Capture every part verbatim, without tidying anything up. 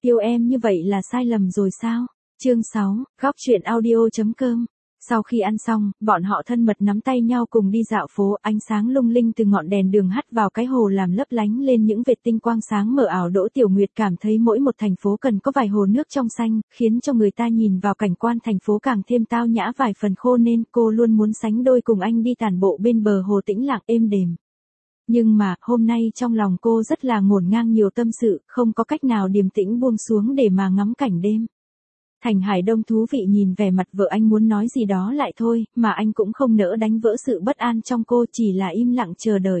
Yêu em như vậy là sai lầm rồi sao? Chương sáu, góc truyện audio chấm com. Sau khi ăn xong, bọn họ thân mật nắm tay nhau cùng đi dạo phố, ánh sáng lung linh từ ngọn đèn đường hắt vào cái hồ làm lấp lánh lên những vệt tinh quang sáng mờ ảo. Đỗ Tiểu Nguyệt cảm thấy mỗi một thành phố cần có vài hồ nước trong xanh, khiến cho người ta nhìn vào cảnh quan thành phố càng thêm tao nhã vài phần, khô nên cô luôn muốn sánh đôi cùng anh đi tản bộ bên bờ hồ tĩnh lặng êm đềm. Nhưng mà, hôm nay trong lòng cô rất là ngổn ngang nhiều tâm sự, không có cách nào điềm tĩnh buông xuống để mà ngắm cảnh đêm. Thành Hải Đông thú vị nhìn vẻ mặt vợ anh muốn nói gì đó lại thôi, mà anh cũng không nỡ đánh vỡ sự bất an trong cô, chỉ là im lặng chờ đợi.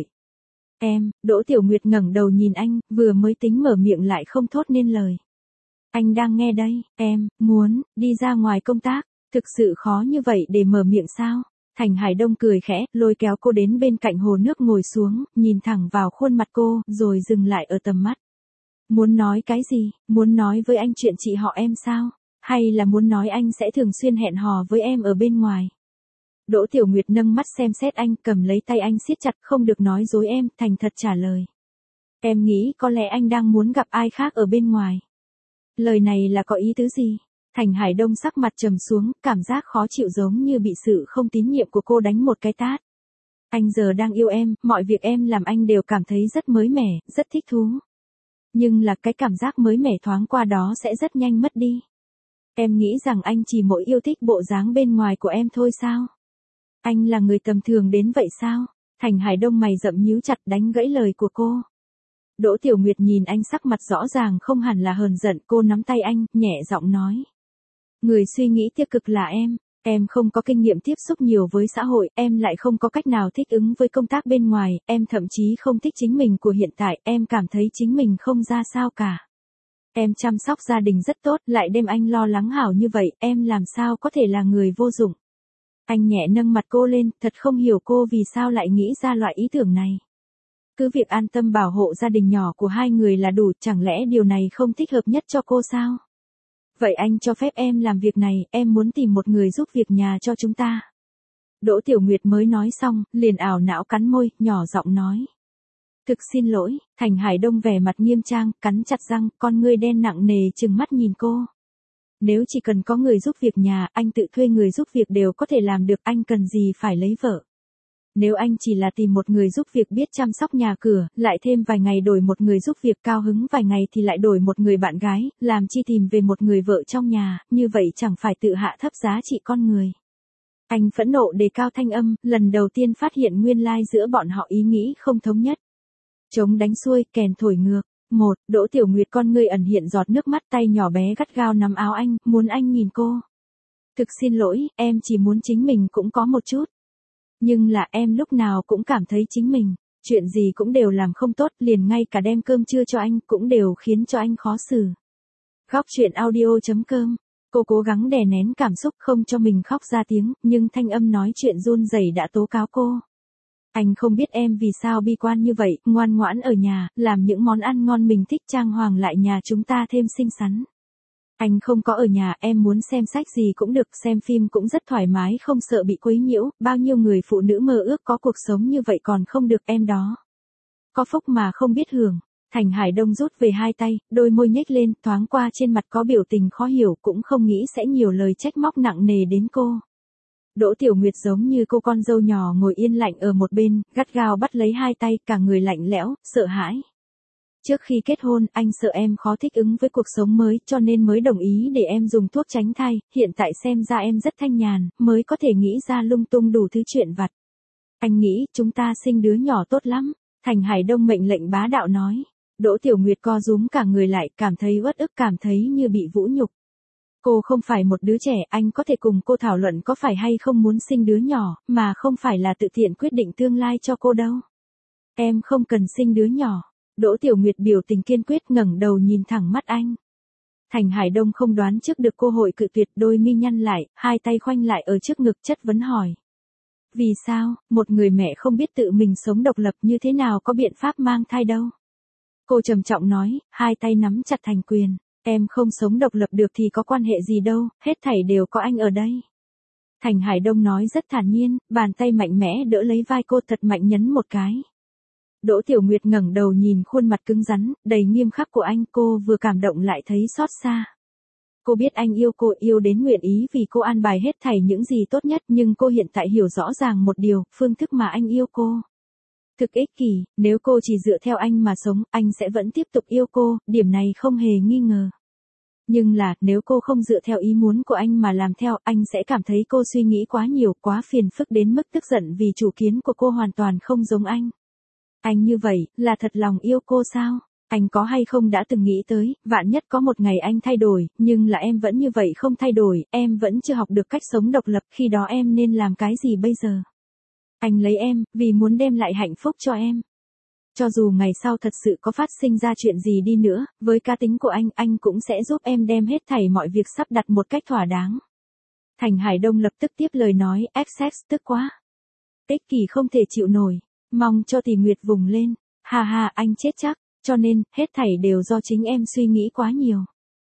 Em, Đỗ Tiểu Nguyệt ngẩng đầu nhìn anh, vừa mới tính mở miệng lại không thốt nên lời. Anh đang nghe đây, em, muốn, đi ra ngoài công tác, thực sự khó như vậy để mở miệng sao? Thành Hải Đông cười khẽ, lôi kéo cô đến bên cạnh hồ nước ngồi xuống, nhìn thẳng vào khuôn mặt cô, rồi dừng lại ở tầm mắt. Muốn nói cái gì, muốn nói với anh chuyện chị họ em sao? Hay là muốn nói anh sẽ thường xuyên hẹn hò với em ở bên ngoài? Đỗ Tiểu Nguyệt nâng mắt xem xét anh, cầm lấy tay anh siết chặt, không được nói dối em, thành thật trả lời. Em nghĩ có lẽ anh đang muốn gặp ai khác ở bên ngoài. Lời này là có ý tứ gì? Thành Hải Đông sắc mặt trầm xuống, cảm giác khó chịu giống như bị sự không tín nhiệm của cô đánh một cái tát. Anh giờ đang yêu em, mọi việc em làm anh đều cảm thấy rất mới mẻ, rất thích thú. Nhưng là cái cảm giác mới mẻ thoáng qua đó sẽ rất nhanh mất đi. Em nghĩ rằng anh chỉ mỗi yêu thích bộ dáng bên ngoài của em thôi sao? Anh là người tầm thường đến vậy sao? Thành Hải Đông mày rậm nhíu chặt đánh gãy lời của cô. Đỗ Tiểu Nguyệt nhìn anh sắc mặt rõ ràng không hẳn là hờn giận, cô nắm tay anh, nhẹ giọng nói. Người suy nghĩ tiêu cực là em, em không có kinh nghiệm tiếp xúc nhiều với xã hội, em lại không có cách nào thích ứng với công tác bên ngoài, em thậm chí không thích chính mình của hiện tại, em cảm thấy chính mình không ra sao cả. Em chăm sóc gia đình rất tốt, lại đem anh lo lắng hảo như vậy, em làm sao có thể là người vô dụng. Anh nhẹ nâng mặt cô lên, thật không hiểu cô vì sao lại nghĩ ra loại ý tưởng này. Cứ việc an tâm bảo hộ gia đình nhỏ của hai người là đủ, chẳng lẽ điều này không thích hợp nhất cho cô sao? Vậy anh cho phép em làm việc này, em muốn tìm một người giúp việc nhà cho chúng ta. Đỗ Tiểu Nguyệt mới nói xong, liền ảo não cắn môi, nhỏ giọng nói. Thực xin lỗi, Thành Hải Đông vẻ mặt nghiêm trang, cắn chặt răng, con ngươi đen nặng nề trừng mắt nhìn cô. Nếu chỉ cần có người giúp việc nhà, anh tự thuê người giúp việc đều có thể làm được, anh cần gì phải lấy vợ. Nếu anh chỉ là tìm một người giúp việc biết chăm sóc nhà cửa, lại thêm vài ngày đổi một người giúp việc, cao hứng vài ngày thì lại đổi một người bạn gái, làm chi tìm về một người vợ trong nhà, như vậy chẳng phải tự hạ thấp giá trị con người. Anh phẫn nộ đề cao thanh âm, lần đầu tiên phát hiện nguyên lai giữa bọn họ ý nghĩ không thống nhất. Trống đánh xuôi, kèn thổi ngược. Một, Đỗ Tiểu Nguyệt con ngươi ẩn hiện giọt nước mắt, tay nhỏ bé gắt gao nắm áo anh, muốn anh nhìn cô. Thực xin lỗi, em chỉ muốn chính mình cũng có một chút. Nhưng là em lúc nào cũng cảm thấy chính mình, chuyện gì cũng đều làm không tốt, liền ngay cả đem cơm trưa cho anh cũng đều khiến cho anh khó xử. Góc truyện audio chấm com. Cô cố gắng đè nén cảm xúc không cho mình khóc ra tiếng, nhưng thanh âm nói chuyện run rẩy đã tố cáo cô. Anh không biết em vì sao bi quan như vậy, ngoan ngoãn ở nhà, làm những món ăn ngon mình thích, trang hoàng lại nhà chúng ta thêm xinh xắn. Anh không có ở nhà, em muốn xem sách gì cũng được, xem phim cũng rất thoải mái, không sợ bị quấy nhiễu, bao nhiêu người phụ nữ mơ ước có cuộc sống như vậy còn không được, em đó. Có phúc mà không biết hưởng. Thành Hải Đông rút về hai tay, đôi môi nhếch lên, thoáng qua trên mặt có biểu tình khó hiểu, cũng không nghĩ sẽ nhiều lời trách móc nặng nề đến cô. Đỗ Tiểu Nguyệt giống như cô con dâu nhỏ ngồi yên lặng ở một bên, gắt gao bắt lấy hai tay, cả người lạnh lẽo, sợ hãi. Trước khi kết hôn, anh sợ em khó thích ứng với cuộc sống mới, cho nên mới đồng ý để em dùng thuốc tránh thai, hiện tại xem ra em rất thanh nhàn, mới có thể nghĩ ra lung tung đủ thứ chuyện vặt. Anh nghĩ, chúng ta sinh đứa nhỏ tốt lắm, Thành Hải Đông mệnh lệnh bá đạo nói. Đỗ Tiểu Nguyệt co rúm cả người lại, cảm thấy uất ức, cảm thấy như bị vũ nhục. Cô không phải một đứa trẻ, anh có thể cùng cô thảo luận có phải hay không muốn sinh đứa nhỏ, mà không phải là tự tiện quyết định tương lai cho cô đâu. Em không cần sinh đứa nhỏ. Đỗ Tiểu Nguyệt biểu tình kiên quyết, ngẩng đầu nhìn thẳng mắt anh. Thành Hải Đông không đoán trước được cô hội cự tuyệt, đôi mi nhăn lại, hai tay khoanh lại ở trước ngực, chất vấn hỏi. Vì sao, một người mẹ không biết tự mình sống độc lập như thế nào có biện pháp mang thai đâu? Cô trầm trọng nói, hai tay nắm chặt thành quyền. Em không sống độc lập được thì có quan hệ gì đâu, hết thảy đều có anh ở đây. Thành Hải Đông nói rất thản nhiên, bàn tay mạnh mẽ đỡ lấy vai cô, thật mạnh nhấn một cái. Đỗ Tiểu Nguyệt ngẩng đầu nhìn khuôn mặt cứng rắn, đầy nghiêm khắc của anh, cô vừa cảm động lại thấy xót xa. Cô biết anh yêu cô, yêu đến nguyện ý vì cô an bài hết thảy những gì tốt nhất, nhưng cô hiện tại hiểu rõ ràng một điều, phương thức mà anh yêu cô thực ích kỷ, nếu cô chỉ dựa theo anh mà sống, anh sẽ vẫn tiếp tục yêu cô, điểm này không hề nghi ngờ. Nhưng là, nếu cô không dựa theo ý muốn của anh mà làm theo, anh sẽ cảm thấy cô suy nghĩ quá nhiều, quá phiền phức đến mức tức giận vì chủ kiến của cô hoàn toàn không giống anh. Anh như vậy, là thật lòng yêu cô sao? Anh có hay không đã từng nghĩ tới, vạn nhất có một ngày anh thay đổi, nhưng là em vẫn như vậy không thay đổi, em vẫn chưa học được cách sống độc lập, khi đó em nên làm cái gì bây giờ? Anh lấy em, vì muốn đem lại hạnh phúc cho em. Cho dù ngày sau thật sự có phát sinh ra chuyện gì đi nữa, với cá tính của anh, anh cũng sẽ giúp em đem hết thảy mọi việc sắp đặt một cách thỏa đáng. Thành Hải Đông lập tức tiếp lời nói, ép sex tức quá. Ích kỷ không thể chịu nổi, mong cho Tỷ Nguyệt vùng lên, ha ha anh chết chắc, cho nên, hết thảy đều do chính em suy nghĩ quá nhiều.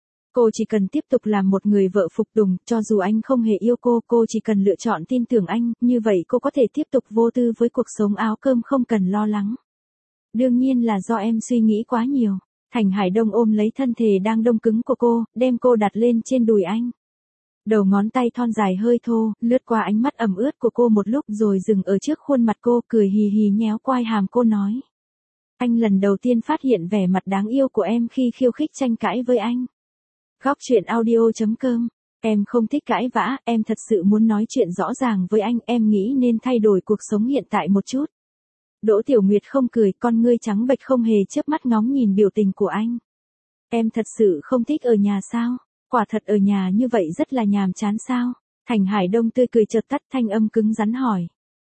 Cô chỉ cần tiếp tục làm một người vợ phục tùng, cho dù anh không hề yêu cô, cô chỉ cần lựa chọn tin tưởng anh, như vậy cô có thể tiếp tục vô tư với cuộc sống áo cơm không cần lo lắng. Đương nhiên là do em suy nghĩ quá nhiều. Thành Hải Đông ôm lấy thân thể đang đông cứng của cô, đem cô đặt lên trên đùi anh. Đầu ngón tay thon dài hơi thô, lướt qua ánh mắt ẩm ướt của cô một lúc rồi dừng ở trước khuôn mặt cô, cười hì hì nhéo quai hàm cô nói. Anh lần đầu tiên phát hiện vẻ mặt đáng yêu của em khi khiêu khích tranh cãi với anh. Góc truyện audio chấm com. Em không thích cãi vã, em thật sự muốn nói chuyện rõ ràng với anh, em nghĩ nên thay đổi cuộc sống hiện tại một chút. Đỗ Tiểu Nguyệt không cười, con ngươi trắng bệch không hề chớp mắt ngóng nhìn biểu tình của anh. Em thật sự không thích ở nhà sao? Quả thật ở nhà như vậy rất là nhàm chán sao? Thành Hải Đông tươi cười chợt tắt, thanh âm cứng rắn hỏi.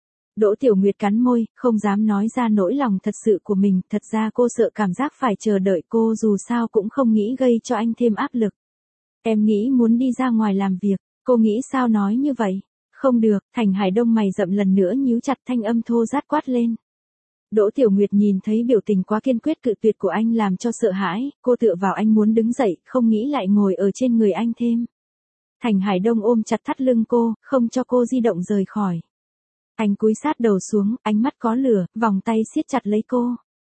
Đỗ Tiểu Nguyệt cắn môi, không dám nói ra nỗi lòng thật sự của mình, thật ra cô sợ cảm giác phải chờ đợi cô, dù sao cũng không nghĩ gây cho anh thêm áp lực. Em nghĩ muốn đi ra ngoài làm việc, cô nghĩ sao nói như vậy? Không được, Thành Hải Đông mày rậm lần nữa nhíu chặt, thanh âm thô rát quát lên. Đỗ Tiểu Nguyệt nhìn thấy biểu tình quá kiên quyết cự tuyệt của anh làm cho sợ hãi, cô tựa vào anh muốn đứng dậy, không nghĩ lại ngồi ở trên người anh thêm. Thành Hải Đông ôm chặt thắt lưng cô, không cho cô di động rời khỏi. Anh cúi sát đầu xuống, ánh mắt có lửa, vòng tay siết chặt lấy cô.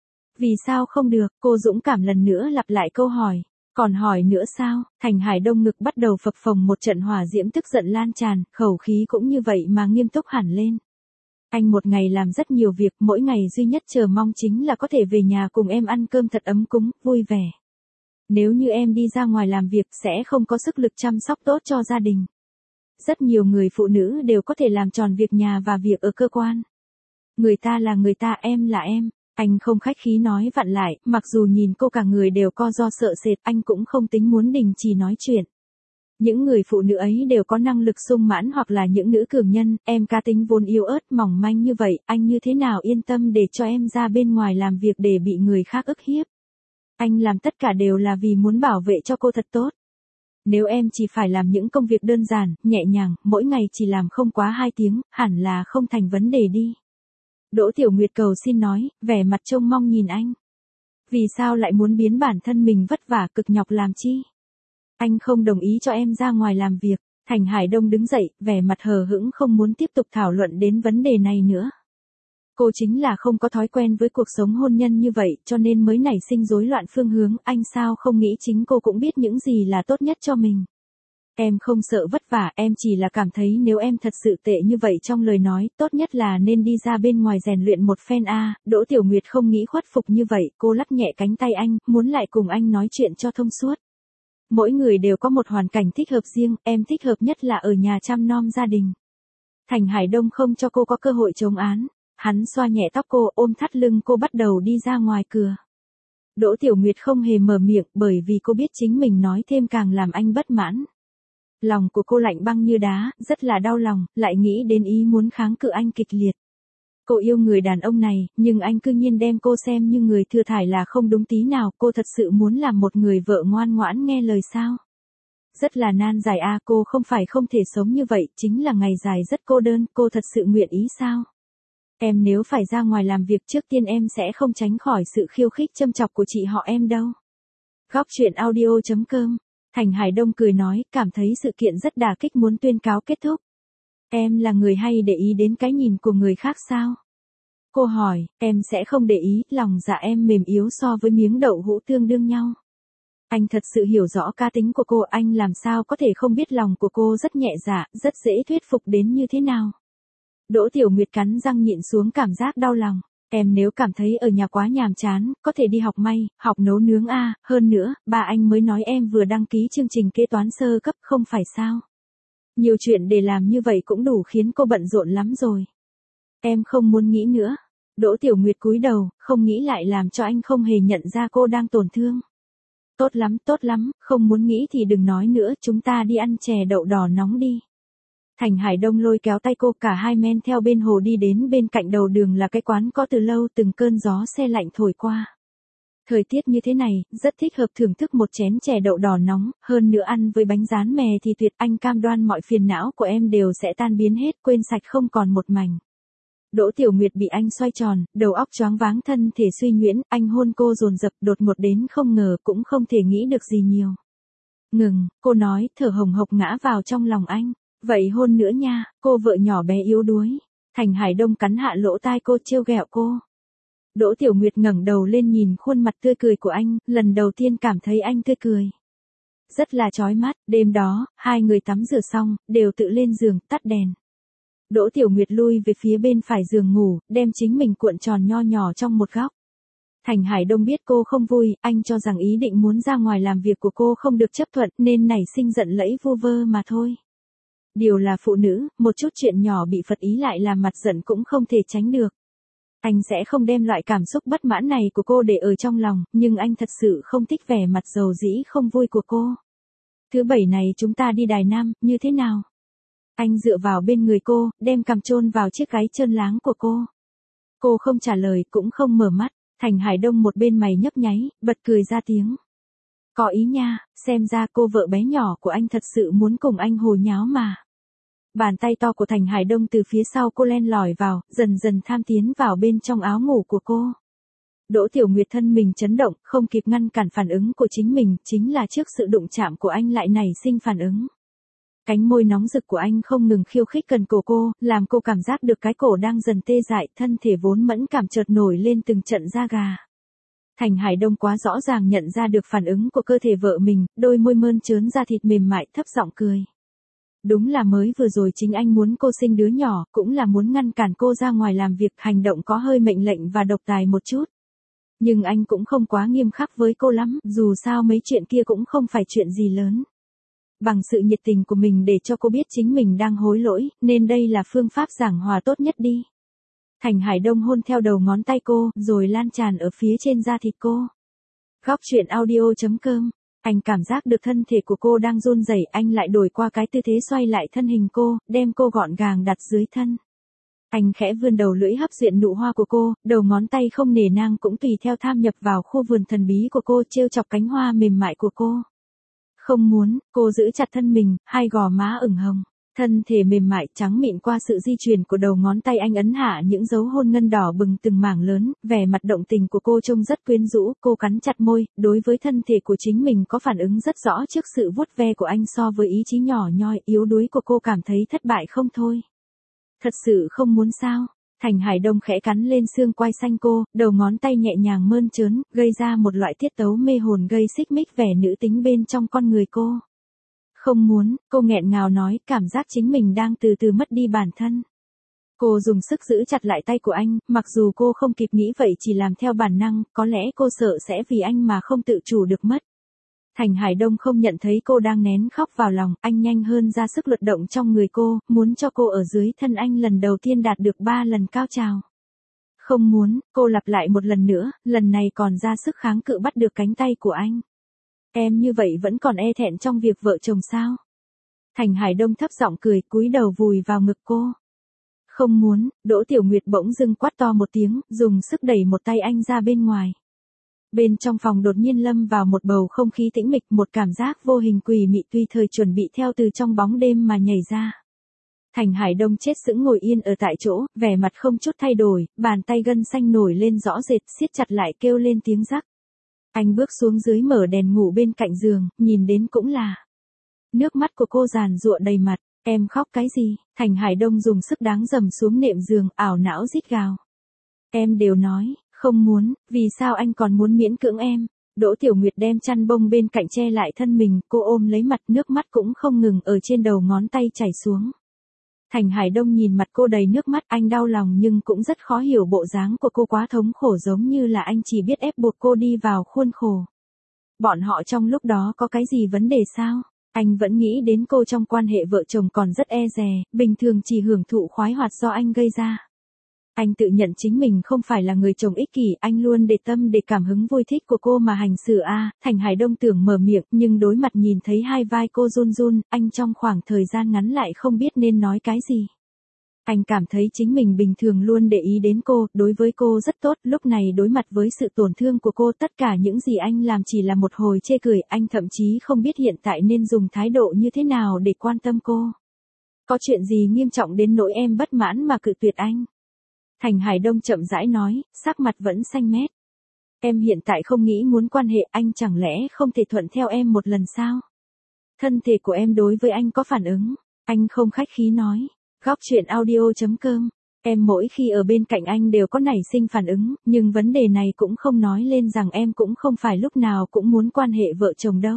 Vì sao không được, cô dũng cảm lần nữa lặp lại câu hỏi. Còn hỏi nữa sao? Thành Hải Đông ngực bắt đầu phập phồng một trận hỏa diễm tức giận lan tràn, khẩu khí cũng như vậy mà nghiêm túc hẳn lên. Anh một ngày làm rất nhiều việc, mỗi ngày duy nhất chờ mong chính là có thể về nhà cùng em ăn cơm thật ấm cúng, vui vẻ. Nếu như em đi ra ngoài làm việc sẽ không có sức lực chăm sóc tốt cho gia đình. Rất nhiều người phụ nữ đều có thể làm tròn việc nhà và việc ở cơ quan. Người ta là người ta, em là em. Anh không khách khí nói vặn lại, mặc dù nhìn cô cả người đều co ro sợ sệt, anh cũng không tính muốn đình chỉ nói chuyện. Những người phụ nữ ấy đều có năng lực sung mãn hoặc là những nữ cường nhân, em cá tính vốn yếu ớt mỏng manh như vậy, anh như thế nào yên tâm để cho em ra bên ngoài làm việc để bị người khác ức hiếp. Anh làm tất cả đều là vì muốn bảo vệ cho cô thật tốt. Nếu em chỉ phải làm những công việc đơn giản, nhẹ nhàng, mỗi ngày chỉ làm không quá hai tiếng, hẳn là không thành vấn đề đi. Đỗ Tiểu Nguyệt cầu xin nói, vẻ mặt trông mong nhìn anh. Vì sao lại muốn biến bản thân mình vất vả cực nhọc làm chi? Anh không đồng ý cho em ra ngoài làm việc. Thành Hải Đông đứng dậy, vẻ mặt hờ hững không muốn tiếp tục thảo luận đến vấn đề này nữa. Cô chính là không có thói quen với cuộc sống hôn nhân như vậy, cho nên mới nảy sinh rối loạn phương hướng, anh sao không nghĩ chính cô cũng biết những gì là tốt nhất cho mình. Em không sợ vất vả, em chỉ là cảm thấy nếu em thật sự tệ như vậy trong lời nói, tốt nhất là nên đi ra bên ngoài rèn luyện một phen a. À, Đỗ Tiểu Nguyệt không nghĩ khuất phục như vậy, cô lắc nhẹ cánh tay anh, muốn lại cùng anh nói chuyện cho thông suốt. Mỗi người đều có một hoàn cảnh thích hợp riêng, em thích hợp nhất là ở nhà chăm nom gia đình. Thành Hải Đông không cho cô có cơ hội chống án, hắn xoa nhẹ tóc cô, ôm thắt lưng cô bắt đầu đi ra ngoài cửa. Đỗ Tiểu Nguyệt không hề mở miệng bởi vì cô biết chính mình nói thêm càng làm anh bất mãn. Lòng của cô lạnh băng như đá, rất là đau lòng, lại nghĩ đến ý muốn kháng cự anh kịch liệt. Cô yêu người đàn ông này, nhưng anh cư nhiên đem cô xem như người thừa thải là không đúng tí nào, cô thật sự muốn làm một người vợ ngoan ngoãn nghe lời sao? Rất là nan giải a, à, cô không phải không thể sống như vậy, chính là ngày dài rất cô đơn, cô thật sự nguyện ý sao? Em nếu phải ra ngoài làm việc trước tiên em sẽ không tránh khỏi sự khiêu khích châm chọc của chị họ em đâu. Góc truyện audio chấm com. Thành Hải Đông cười nói, cảm thấy sự kiện rất đả kích muốn tuyên cáo kết thúc. Em là người hay để ý đến cái nhìn của người khác sao? Cô hỏi, em sẽ không để ý, lòng dạ em mềm yếu so với miếng đậu hũ tương đương nhau. Anh thật sự hiểu rõ cá tính của cô, anh làm sao có thể không biết lòng của cô rất nhẹ dạ, rất dễ thuyết phục đến như thế nào. Đỗ Tiểu Nguyệt cắn răng nhịn xuống cảm giác đau lòng. Em nếu cảm thấy ở nhà quá nhàm chán, có thể đi học may, học nấu nướng a, hơn nữa, ba anh mới nói em vừa đăng ký chương trình kế toán sơ cấp không phải sao. Nhiều chuyện để làm như vậy cũng đủ khiến cô bận rộn lắm rồi. Em không muốn nghĩ nữa. Đỗ Tiểu Nguyệt cúi đầu, không nghĩ lại làm cho anh không hề nhận ra cô đang tổn thương. Tốt lắm, tốt lắm, không muốn nghĩ thì đừng nói nữa, chúng ta đi ăn chè đậu đỏ nóng đi. Thành Hải Đông lôi kéo tay cô, cả hai men theo bên hồ đi đến bên cạnh đầu đường là cái quán có từ lâu, từng cơn gió se lạnh thổi qua. Thời tiết như thế này, rất thích hợp thưởng thức một chén chè đậu đỏ nóng, hơn nữa ăn với bánh rán mè thì tuyệt, anh cam đoan mọi phiền não của em đều sẽ tan biến hết, quên sạch không còn một mảnh. Đỗ Tiểu Nguyệt bị anh xoay tròn, đầu óc choáng váng, thân thể suy nhuyễn, anh hôn cô dồn dập, đột ngột đến không ngờ, cũng không thể nghĩ được gì nhiều. Ngừng, cô nói, thở hồng hộc ngã vào trong lòng anh. Vậy hôn nữa nha, cô vợ nhỏ bé yếu đuối. Thành Hải Đông cắn hạ lỗ tai cô, trêu ghẹo cô. Đỗ Tiểu Nguyệt ngẩng đầu lên nhìn khuôn mặt tươi cười của anh, lần đầu tiên cảm thấy anh tươi cười. Rất là chói mắt, đêm đó, hai người tắm rửa xong, đều tự lên giường, tắt đèn. Đỗ Tiểu Nguyệt lui về phía bên phải giường ngủ, đem chính mình cuộn tròn nho nhỏ trong một góc. Thành Hải Đông biết cô không vui, anh cho rằng ý định muốn ra ngoài làm việc của cô không được chấp thuận nên nảy sinh giận lẫy vu vơ mà thôi. Điều là phụ nữ, một chút chuyện nhỏ bị phật ý lại làm mặt giận cũng không thể tránh được. Anh sẽ không đem loại cảm xúc bất mãn này của cô để ở trong lòng, nhưng anh thật sự không thích vẻ mặt dầu dĩ không vui của cô. Thứ bảy này chúng ta đi Đài Nam, như thế nào? Anh dựa vào bên người cô, đem cằm chôn vào chiếc gáy trơn láng của cô. Cô không trả lời, cũng không mở mắt. Thành Hải Đông một bên mày nhấp nháy, bật cười ra tiếng. Có ý nha, xem ra cô vợ bé nhỏ của anh thật sự muốn cùng anh hồ nháo mà. Bàn tay to của Thành Hải Đông từ phía sau cô len lỏi vào, dần dần tham tiến vào bên trong áo ngủ của cô. Đỗ Tiểu Nguyệt thân mình chấn động, không kịp ngăn cản phản ứng của chính mình, chính là trước sự đụng chạm của anh lại nảy sinh phản ứng. Cánh môi nóng rực của anh không ngừng khiêu khích gần cổ cô, làm cô cảm giác được cái cổ đang dần tê dại, thân thể vốn mẫn cảm chợt nổi lên từng trận da gà. Thành Hải Đông quá rõ ràng nhận ra được phản ứng của cơ thể vợ mình, đôi môi mơn trớn da thịt mềm mại, thấp giọng cười. Đúng là mới vừa rồi chính anh muốn cô sinh đứa nhỏ, cũng là muốn ngăn cản cô ra ngoài làm việc, hành động có hơi mệnh lệnh và độc tài một chút. Nhưng anh cũng không quá nghiêm khắc với cô lắm, dù sao mấy chuyện kia cũng không phải chuyện gì lớn. Bằng sự nhiệt tình của mình để cho cô biết chính mình đang hối lỗi, nên đây là phương pháp giảng hòa tốt nhất đi. Thành Hải Đông hôn theo đầu ngón tay cô, rồi lan tràn ở phía trên da thịt cô. Góc truyện audio chấm com. Anh cảm giác được thân thể của cô đang run rẩy, anh lại đổi qua cái tư thế xoay lại thân hình cô, đem cô gọn gàng đặt dưới thân. Anh khẽ vươn đầu lưỡi hấp duyện nụ hoa của cô, đầu ngón tay không nể nang cũng tùy theo tham nhập vào khu vườn thần bí của cô, trêu chọc cánh hoa mềm mại của cô. Không muốn, cô giữ chặt thân mình, hai gò má ửng hồng. Thân thể mềm mại trắng mịn qua sự di chuyển của đầu ngón tay anh ấn hạ những dấu hôn ngân đỏ bừng từng mảng lớn, vẻ mặt động tình của cô trông rất quyến rũ, cô cắn chặt môi, đối với thân thể của chính mình có phản ứng rất rõ trước sự vuốt ve của anh so với ý chí nhỏ nhoi yếu đuối của cô cảm thấy thất bại không thôi. Thật sự không muốn sao? Thành Hải Đông khẽ cắn lên xương quai xanh cô, đầu ngón tay nhẹ nhàng mơn trớn, gây ra một loại tiết tấu mê hồn gây xích mích vẻ nữ tính bên trong con người cô. Không muốn, cô nghẹn ngào nói, cảm giác chính mình đang từ từ mất đi bản thân. Cô dùng sức giữ chặt lại tay của anh, mặc dù cô không kịp nghĩ vậy chỉ làm theo bản năng, có lẽ cô sợ sẽ vì anh mà không tự chủ được mất. Thành Hải Đông không nhận thấy cô đang nén khóc vào lòng, anh nhanh hơn ra sức luật động trong người cô, muốn cho cô ở dưới thân anh lần đầu tiên đạt được ba lần cao trào. Không muốn, cô lặp lại một lần nữa, lần này còn ra sức kháng cự bắt được cánh tay của anh. Em như vậy vẫn còn e thẹn trong việc vợ chồng sao? Thành Hải Đông thấp giọng cười, cúi đầu vùi vào ngực cô. Không muốn, Đỗ Tiểu Nguyệt bỗng dưng quát to một tiếng, dùng sức đẩy một tay anh ra bên ngoài. Bên trong phòng đột nhiên lâm vào một bầu không khí tĩnh mịch, một cảm giác vô hình quỷ mị tùy thời chuẩn bị theo từ trong bóng đêm mà nhảy ra. Thành Hải Đông chết sững ngồi yên ở tại chỗ, vẻ mặt không chút thay đổi, bàn tay gân xanh nổi lên rõ rệt, siết chặt lại kêu lên tiếng rắc. Anh bước xuống dưới mở đèn ngủ bên cạnh giường, nhìn đến cũng là. Nước mắt của cô giàn giụa đầy mặt, em khóc cái gì? Thành Hải Đông dùng sức đáng dầm xuống nệm giường, ảo não rít gào. Em đều nói, không muốn, vì sao anh còn muốn miễn cưỡng em? Đỗ Tiểu Nguyệt đem chăn bông bên cạnh che lại thân mình, cô ôm lấy mặt, nước mắt cũng không ngừng ở trên đầu ngón tay chảy xuống. Thành Hải Đông nhìn mặt cô đầy nước mắt, anh đau lòng nhưng cũng rất khó hiểu bộ dáng của cô quá thống khổ, giống như là anh chỉ biết ép buộc cô đi vào khuôn khổ. Bọn họ trong lúc đó có cái gì vấn đề sao? Anh vẫn nghĩ đến cô trong quan hệ vợ chồng còn rất e dè, bình thường chỉ hưởng thụ khoái hoạt do anh gây ra. Anh tự nhận chính mình không phải là người chồng ích kỷ, anh luôn để tâm để cảm hứng vui thích của cô mà hành xử a. À, Thành Hải Đông tưởng mở miệng, nhưng đối mặt nhìn thấy hai vai cô run run, anh trong khoảng thời gian ngắn lại không biết nên nói cái gì. Anh cảm thấy chính mình bình thường luôn để ý đến cô, đối với cô rất tốt, lúc này đối mặt với sự tổn thương của cô, tất cả những gì anh làm chỉ là một hồi chê cười, anh thậm chí không biết hiện tại nên dùng thái độ như thế nào để quan tâm cô. Có chuyện gì nghiêm trọng đến nỗi em bất mãn mà cự tuyệt anh? Thành Hải Đông chậm rãi nói, sắc mặt vẫn xanh mét. Em hiện tại không nghĩ muốn quan hệ, anh chẳng lẽ không thể thuận theo em một lần sao? Thân thể của em đối với anh có phản ứng, anh không khách khí nói. Góc truyện audio chấm com, em mỗi khi ở bên cạnh anh đều có nảy sinh phản ứng, nhưng vấn đề này cũng không nói lên rằng em cũng không phải lúc nào cũng muốn quan hệ vợ chồng đâu.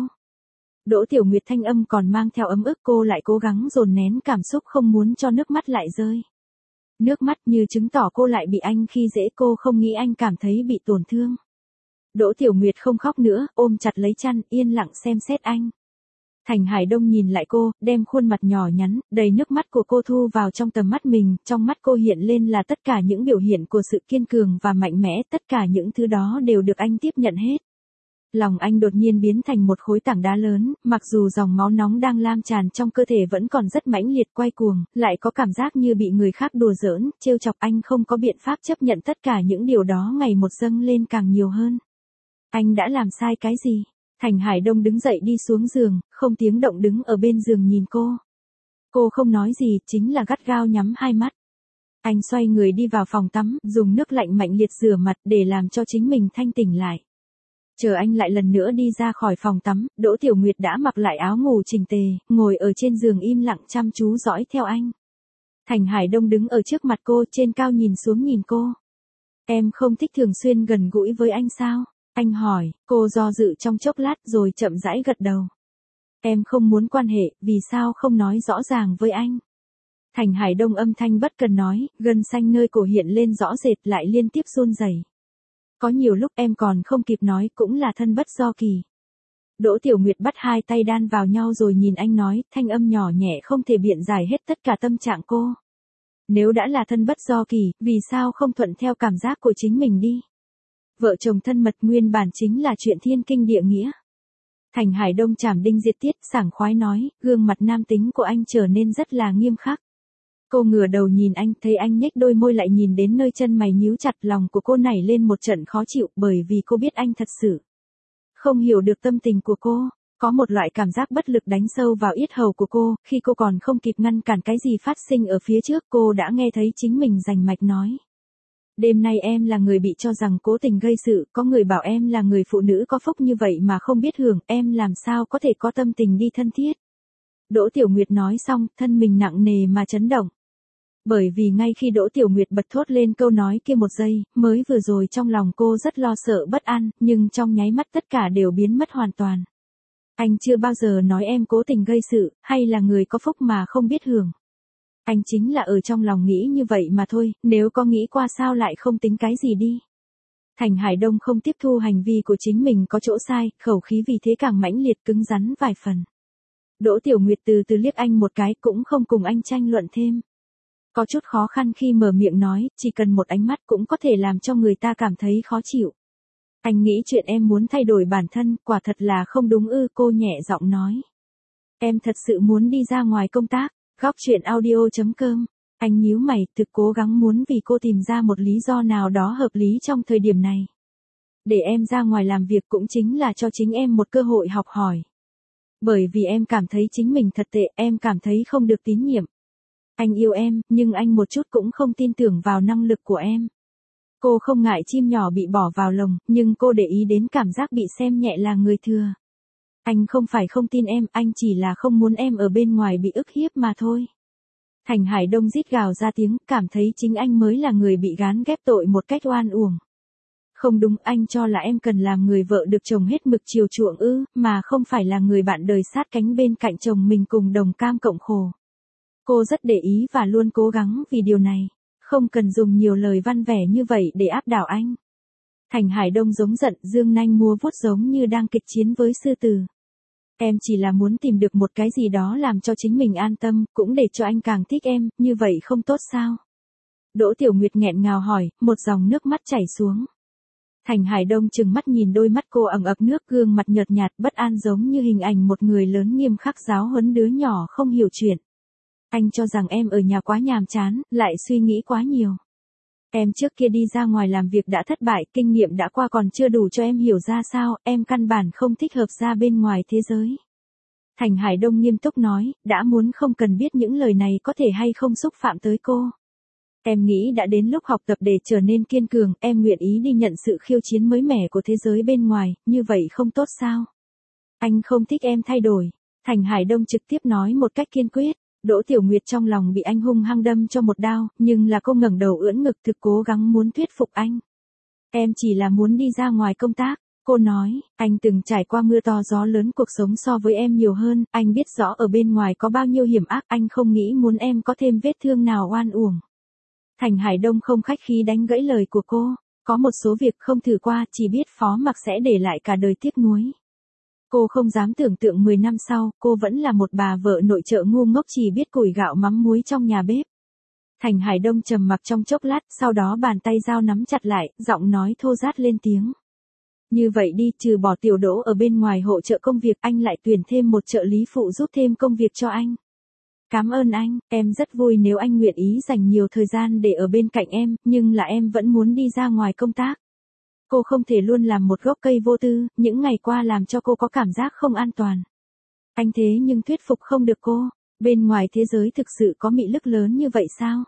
Đỗ Tiểu Nguyệt thanh âm còn mang theo ấm ức, cô lại cố gắng dồn nén cảm xúc không muốn cho nước mắt lại rơi. Nước mắt như chứng tỏ cô lại bị anh khi dễ, cô không nghĩ anh cảm thấy bị tổn thương. Đỗ Tiểu Nguyệt không khóc nữa, ôm chặt lấy chăn, yên lặng xem xét anh. Thành Hải Đông nhìn lại cô, đem khuôn mặt nhỏ nhắn, đầy nước mắt của cô thu vào trong tầm mắt mình, trong mắt cô hiện lên là tất cả những biểu hiện của sự kiên cường và mạnh mẽ, tất cả những thứ đó đều được anh tiếp nhận hết. Lòng anh đột nhiên biến thành một khối tảng đá lớn, mặc dù dòng máu nóng đang lan tràn trong cơ thể vẫn còn rất mãnh liệt quay cuồng, lại có cảm giác như bị người khác đùa giỡn, trêu chọc, anh không có biện pháp chấp nhận tất cả những điều đó ngày một dâng lên càng nhiều hơn. Anh đã làm sai cái gì? Thành Hải Đông đứng dậy đi xuống giường, không tiếng động đứng ở bên giường nhìn cô. Cô không nói gì, chính là gắt gao nhắm hai mắt. Anh xoay người đi vào phòng tắm, dùng nước lạnh mạnh liệt rửa mặt để làm cho chính mình thanh tỉnh lại. Chờ anh lại lần nữa đi ra khỏi phòng tắm, Đỗ Tiểu Nguyệt đã mặc lại áo ngủ chỉnh tề, ngồi ở trên giường im lặng chăm chú dõi theo anh. Thành Hải Đông đứng ở trước mặt cô, trên cao nhìn xuống nhìn cô. Em không thích thường xuyên gần gũi với anh sao? Anh hỏi, cô do dự trong chốc lát rồi chậm rãi gật đầu. Em không muốn quan hệ, vì sao không nói rõ ràng với anh? Thành Hải Đông âm thanh bất cần nói, gân xanh nơi cổ hiện lên rõ rệt lại liên tiếp run rẩy. Có nhiều lúc em còn không kịp nói, cũng là thân bất do kỳ. Đỗ Tiểu Nguyệt bắt hai tay đan vào nhau rồi nhìn anh nói, thanh âm nhỏ nhẹ không thể biện giải hết tất cả tâm trạng cô. Nếu đã là thân bất do kỳ, vì sao không thuận theo cảm giác của chính mình đi? Vợ chồng thân mật nguyên bản chính là chuyện thiên kinh địa nghĩa. Thành Hải Đông chảm đinh diệt tiết, sảng khoái nói, gương mặt nam tính của anh trở nên rất là nghiêm khắc. Cô ngửa đầu nhìn anh, thấy anh nhếch đôi môi lại nhìn đến nơi chân mày nhíu chặt, lòng của cô nảy lên một trận khó chịu, bởi vì cô biết anh thật sự không hiểu được tâm tình của cô. Có một loại cảm giác bất lực đánh sâu vào yết hầu của cô, khi cô còn không kịp ngăn cản cái gì phát sinh ở phía trước, cô đã nghe thấy chính mình rành mạch nói. Đêm nay em là người bị cho rằng cố tình gây sự, có người bảo em là người phụ nữ có phúc như vậy mà không biết hưởng, em làm sao có thể có tâm tình đi thân thiết. Đỗ Tiểu Nguyệt nói xong, thân mình nặng nề mà chấn động. Bởi vì ngay khi Đỗ Tiểu Nguyệt bật thốt lên câu nói kia một giây, mới vừa rồi trong lòng cô rất lo sợ bất an, nhưng trong nháy mắt tất cả đều biến mất hoàn toàn. Anh chưa bao giờ nói em cố tình gây sự, hay là người có phúc mà không biết hưởng. Anh chính là ở trong lòng nghĩ như vậy mà thôi, nếu có nghĩ qua sao lại không tính cái gì đi. Thành Hải Đông không tiếp thu hành vi của chính mình có chỗ sai, khẩu khí vì thế càng mãnh liệt cứng rắn vài phần. Đỗ Tiểu Nguyệt từ từ liếc anh một cái, cũng không cùng anh tranh luận thêm. Có chút khó khăn khi mở miệng nói, chỉ cần một ánh mắt cũng có thể làm cho người ta cảm thấy khó chịu. Anh nghĩ chuyện em muốn thay đổi bản thân, quả thật là không đúng ư, cô nhẹ giọng nói. Em thật sự muốn đi ra ngoài công tác. Góc truyện audio chấm com, anh nhíu mày, thực cố gắng muốn vì cô tìm ra một lý do nào đó hợp lý trong thời điểm này. Để em ra ngoài làm việc cũng chính là cho chính em một cơ hội học hỏi. Bởi vì em cảm thấy chính mình thật tệ, em cảm thấy không được tín nhiệm. Anh yêu em, nhưng anh một chút cũng không tin tưởng vào năng lực của em. Cô không ngại chim nhỏ bị bỏ vào lồng, nhưng cô để ý đến cảm giác bị xem nhẹ là người thừa. Anh không phải không tin em, anh chỉ là không muốn em ở bên ngoài bị ức hiếp mà thôi. Thành Hải Đông rít gào ra tiếng, cảm thấy chính anh mới là người bị gán ghép tội một cách oan uổng. Không đúng, anh cho là em cần làm người vợ được chồng hết mực chiều chuộng ư, mà không phải là người bạn đời sát cánh bên cạnh chồng mình cùng đồng cam cộng khổ. Cô rất để ý và luôn cố gắng vì điều này. Không cần dùng nhiều lời văn vẻ như vậy để áp đảo anh. Thành Hải Đông giống giận, dương nanh múa vuốt giống như đang kịch chiến với sư tử. Em chỉ là muốn tìm được một cái gì đó làm cho chính mình an tâm, cũng để cho anh càng thích em, như vậy không tốt sao? Đỗ Tiểu Nguyệt nghẹn ngào hỏi, một dòng nước mắt chảy xuống. Thành Hải Đông trừng mắt nhìn đôi mắt cô ẩn ực nước, gương mặt nhợt nhạt bất an giống như hình ảnh một người lớn nghiêm khắc giáo huấn đứa nhỏ không hiểu chuyện. Anh cho rằng em ở nhà quá nhàm chán, lại suy nghĩ quá nhiều. Em trước kia đi ra ngoài làm việc đã thất bại, kinh nghiệm đã qua còn chưa đủ cho em hiểu ra sao, em căn bản không thích hợp ra bên ngoài thế giới. Thành Hải Đông nghiêm túc nói, đã muốn không cần biết những lời này có thể hay không xúc phạm tới cô. Em nghĩ đã đến lúc học tập để trở nên kiên cường, em nguyện ý đi nhận sự khiêu chiến mới mẻ của thế giới bên ngoài, như vậy không tốt sao? Anh không thích em thay đổi. Thành Hải Đông trực tiếp nói một cách kiên quyết. Đỗ Tiểu Nguyệt trong lòng bị anh hung hăng đâm cho một đao, nhưng là cô ngẩng đầu ưỡn ngực thực cố gắng muốn thuyết phục anh. Em chỉ là muốn đi ra ngoài công tác, cô nói, anh từng trải qua mưa to gió lớn cuộc sống so với em nhiều hơn, anh biết rõ ở bên ngoài có bao nhiêu hiểm ác, anh không nghĩ muốn em có thêm vết thương nào oan uổng. Thành Hải Đông không khách khí đánh gãy lời của cô, có một số việc không thử qua chỉ biết phó mặc sẽ để lại cả đời tiếc nuối. Cô không dám tưởng tượng mười năm sau, cô vẫn là một bà vợ nội trợ ngu ngốc chỉ biết củi gạo mắm muối trong nhà bếp. Thành Hải Đông trầm mặc trong chốc lát, sau đó bàn tay dao nắm chặt lại, giọng nói thô rát lên tiếng. Như vậy đi, trừ bỏ Tiểu Đỗ ở bên ngoài hỗ trợ công việc, anh lại tuyển thêm một trợ lý phụ giúp thêm công việc cho anh. Cảm ơn anh, em rất vui nếu anh nguyện ý dành nhiều thời gian để ở bên cạnh em, nhưng là em vẫn muốn đi ra ngoài công tác. Cô không thể luôn làm một gốc cây vô tư, những ngày qua làm cho cô có cảm giác không an toàn. Anh thế nhưng thuyết phục không được cô, bên ngoài thế giới thực sự có mị lực lớn như vậy sao?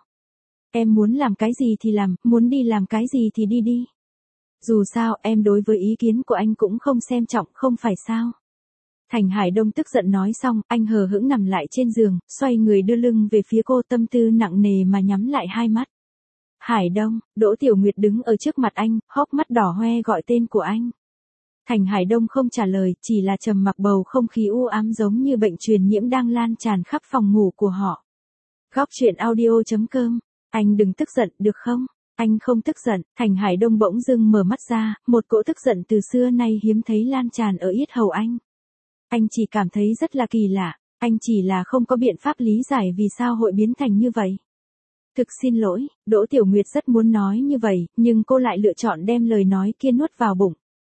Em muốn làm cái gì thì làm, muốn đi làm cái gì thì đi đi. Dù sao, em đối với ý kiến của anh cũng không xem trọng, không phải sao? Thành Hải Đông tức giận nói xong, anh hờ hững nằm lại trên giường, xoay người đưa lưng về phía cô, tâm tư nặng nề mà nhắm lại hai mắt. Hải Đông, Đỗ Tiểu Nguyệt đứng ở trước mặt anh, hốc mắt đỏ hoe gọi tên của anh. Thành Hải Đông không trả lời, chỉ là trầm mặc, bầu không khí u ám giống như bệnh truyền nhiễm đang lan tràn khắp phòng ngủ của họ. Góc truyện audio chấm com, anh đừng tức giận, được không? Anh không tức giận. Thành Hải Đông bỗng dưng mở mắt ra, một cỗ tức giận từ xưa nay hiếm thấy lan tràn ở yết hầu anh. Anh chỉ cảm thấy rất là kỳ lạ, anh chỉ là không có biện pháp lý giải vì sao hội biến thành như vậy. Thực xin lỗi, Đỗ Tiểu Nguyệt rất muốn nói như vậy, nhưng cô lại lựa chọn đem lời nói kia nuốt vào bụng.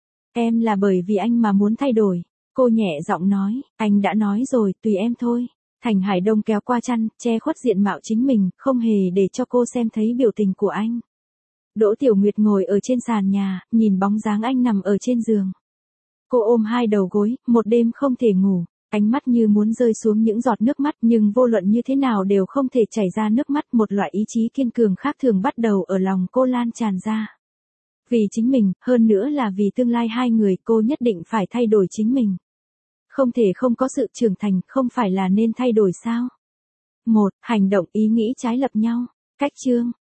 Em là bởi vì anh mà muốn thay đổi. Cô nhẹ giọng nói, anh đã nói rồi, tùy em thôi. Thành Hải Đông kéo qua chăn, che khuất diện mạo chính mình, không hề để cho cô xem thấy biểu tình của anh. Đỗ Tiểu Nguyệt ngồi ở trên sàn nhà, nhìn bóng dáng anh nằm ở trên giường. Cô ôm hai đầu gối, một đêm không thể ngủ, ánh mắt như muốn rơi xuống những giọt nước mắt, nhưng vô luận như thế nào đều không thể chảy ra nước mắt, một loại ý chí kiên cường khác thường bắt đầu ở lòng cô lan tràn ra. Vì chính mình, hơn nữa là vì tương lai hai người, cô nhất định phải thay đổi chính mình. Không thể không có sự trưởng thành, không phải là nên thay đổi sao? Một, hành động ý nghĩ trái lập nhau. Cách chương